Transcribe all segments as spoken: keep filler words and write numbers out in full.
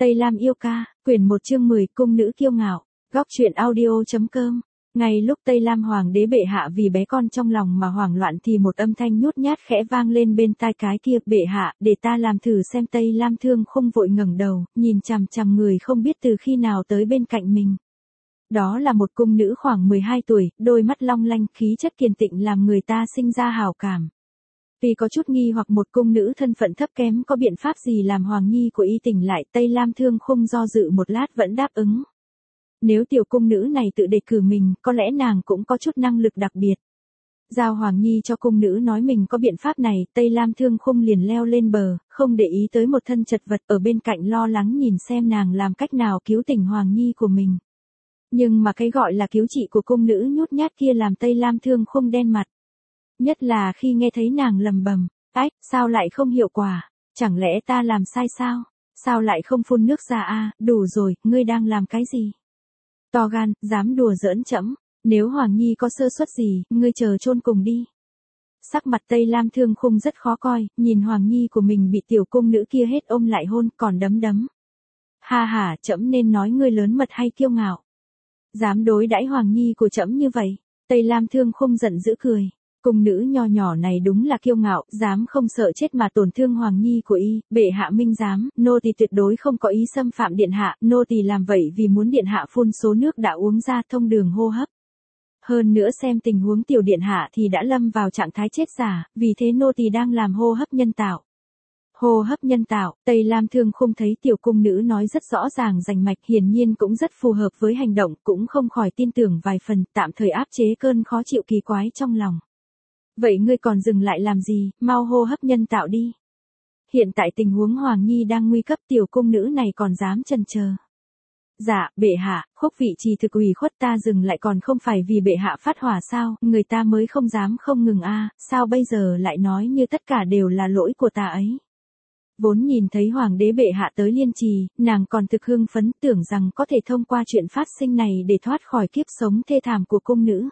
Tây Lam yêu ca, quyển một chương mười, cung nữ kiêu ngạo, góc truyện audio.com. Ngay lúc Tây Lam hoàng đế bệ hạ vì bé con trong lòng mà hoảng loạn thì một âm thanh nhút nhát khẽ vang lên bên tai cái kia, bệ hạ, để ta làm thử xem. Tây Lam Thương Khung vội ngẩng đầu, nhìn chằm chằm người không biết từ khi nào tới bên cạnh mình. Đó là một cung nữ khoảng mười hai tuổi, đôi mắt long lanh, khí chất kiên tịnh làm người ta sinh ra hảo cảm. Vì có chút nghi hoặc một cung nữ thân phận thấp kém có biện pháp gì làm hoàng nhi của y tỉnh lại, Tây Lam Thương Khung do dự một lát vẫn đáp ứng. Nếu tiểu cung nữ này tự đề cử mình, có lẽ nàng cũng có chút năng lực đặc biệt. Giao hoàng nhi cho cung nữ nói mình có biện pháp này, Tây Lam Thương Khung liền leo lên bờ, không để ý tới một thân chật vật ở bên cạnh lo lắng nhìn xem nàng làm cách nào cứu tỉnh hoàng nhi của mình. Nhưng mà cái gọi là cứu trị của cung nữ nhút nhát kia làm Tây Lam Thương Khung đen mặt. Nhất là khi nghe thấy nàng lầm bầm, ách, sao lại không hiệu quả, chẳng lẽ ta làm sai sao, sao lại không phun nước ra a, đủ rồi, ngươi đang làm cái gì? To gan, dám đùa giỡn trẫm, nếu hoàng nhi có sơ suất gì, ngươi chờ chôn cùng đi. Sắc mặt Tây Lam Thương Khung rất khó coi, nhìn hoàng nhi của mình bị tiểu cung nữ kia hết ôm lại hôn, còn đấm đấm. Ha ha, trẫm nên nói ngươi lớn mật hay kiêu ngạo? Dám đối đãi hoàng nhi của trẫm như vậy? Tây Lam Thương Khung giận dữ cười. Cung nữ nho nhỏ này đúng là kiêu ngạo, dám không sợ chết mà tổn thương hoàng nhi của y, bệ hạ minh giám, nô tỳ tuyệt đối không có ý xâm phạm điện hạ, nô tỳ làm vậy vì muốn điện hạ phun số nước đã uống ra thông đường hô hấp. Hơn nữa xem tình huống tiểu điện hạ thì đã lâm vào trạng thái chết giả, vì thế nô tỳ đang làm hô hấp nhân tạo. Hô hấp nhân tạo, Tây Lam Thương Khung thấy tiểu cung nữ nói rất rõ ràng rành mạch, hiển nhiên cũng rất phù hợp với hành động, cũng không khỏi tin tưởng vài phần, tạm thời áp chế cơn khó chịu kỳ quái trong lòng. Vậy ngươi còn dừng lại làm gì, mau hô hấp nhân tạo đi. Hiện tại tình huống hoàng nhi đang nguy cấp, tiểu cung nữ này còn dám chần chờ. Dạ, bệ hạ, khúc vị trì thực ủy khuất ta dừng lại còn không phải vì bệ hạ phát hỏa sao, người ta mới không dám không ngừng a, sao bây giờ lại nói như tất cả đều là lỗi của ta ấy. Vốn nhìn thấy hoàng đế bệ hạ tới Liên Trì, nàng còn thực hưng phấn tưởng rằng có thể thông qua chuyện phát sinh này để thoát khỏi kiếp sống thê thảm của cung nữ.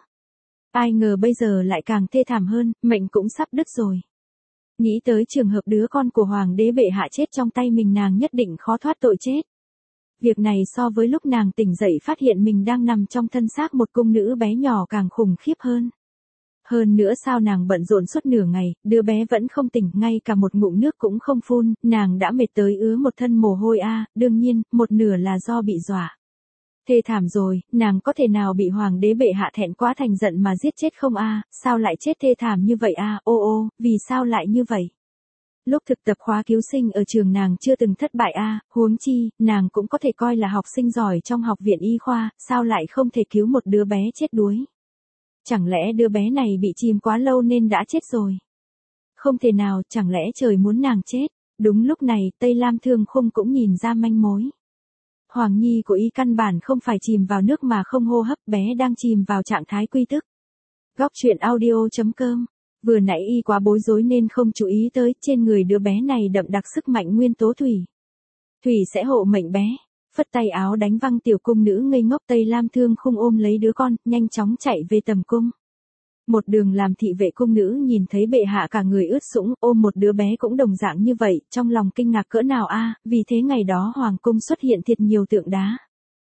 Ai ngờ bây giờ lại càng thê thảm hơn, mệnh cũng sắp đứt rồi. Nghĩ tới trường hợp đứa con của hoàng đế bệ hạ chết trong tay mình, nàng nhất định khó thoát tội chết. Việc này so với lúc nàng tỉnh dậy phát hiện mình đang nằm trong thân xác một cung nữ bé nhỏ càng khủng khiếp hơn. Hơn nữa sao nàng bận rộn suốt nửa ngày, đứa bé vẫn không tỉnh, ngay cả một ngụm nước cũng không phun, nàng đã mệt tới ứa một thân mồ hôi a, đương nhiên, một nửa là do bị dọa. Thê thảm rồi, nàng có thể nào bị hoàng đế bệ hạ thẹn quá thành giận mà giết chết không a, sao lại chết thê thảm như vậy a, ô ô, vì sao lại như vậy? Lúc thực tập khóa cứu sinh ở trường nàng chưa từng thất bại a, huống chi, nàng cũng có thể coi là học sinh giỏi trong học viện y khoa, sao lại không thể cứu một đứa bé chết đuối? Chẳng lẽ đứa bé này bị chìm quá lâu nên đã chết rồi? Không thể nào, chẳng lẽ trời muốn nàng chết? Đúng lúc này, Tây Lam Thương Khung cũng nhìn ra manh mối. Hoàng nhi của y căn bản không phải chìm vào nước mà không hô hấp, bé đang chìm vào trạng thái quy tức. Góc truyện audio.com. Vừa nãy y quá bối rối nên không chú ý tới, trên người đứa bé này đậm đặc sức mạnh nguyên tố thủy. Thủy sẽ hộ mệnh bé. Phất tay áo đánh văng tiểu cung nữ ngây ngốc, Tây Lam Thương Khung ôm lấy đứa con, nhanh chóng chạy về tầm cung. Một đường làm thị vệ cung nữ nhìn thấy bệ hạ cả người ướt sũng, ôm một đứa bé cũng đồng dạng như vậy, trong lòng kinh ngạc cỡ nào a, vì thế ngày đó hoàng cung xuất hiện thiệt nhiều tượng đá.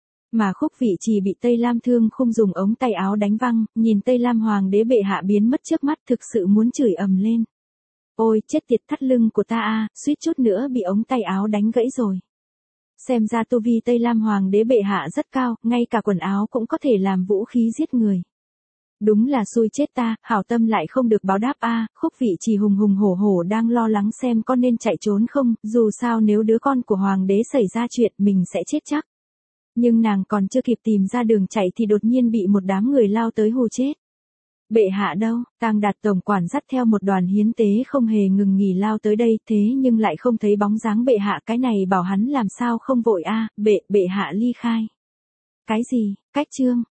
Mà khúc vị trì bị Tây Lam Thương Khung dùng ống tay áo đánh văng, nhìn Tây Lam hoàng đế bệ hạ biến mất trước mắt thực sự muốn chửi ầm lên. Ôi, chết tiệt, thắt lưng của ta a, suýt chút nữa bị ống tay áo đánh gãy rồi. Xem ra tu vi Tây Lam hoàng đế bệ hạ rất cao, ngay cả quần áo cũng có thể làm vũ khí giết người. Đúng là xui chết ta, hảo tâm lại không được báo đáp a, khúc vị trì hùng hùng hổ hổ đang lo lắng xem con nên chạy trốn không, dù sao nếu đứa con của hoàng đế xảy ra chuyện mình sẽ chết chắc. Nhưng nàng còn chưa kịp tìm ra đường chạy thì đột nhiên bị một đám người lao tới hù chết. Bệ hạ đâu? Tang Đạt tổng quản dắt theo một đoàn hiến tế không hề ngừng nghỉ lao tới đây, thế nhưng lại không thấy bóng dáng bệ hạ, cái này bảo hắn làm sao không vội a, bệ, bệ hạ ly khai. Cái gì? Cách chương,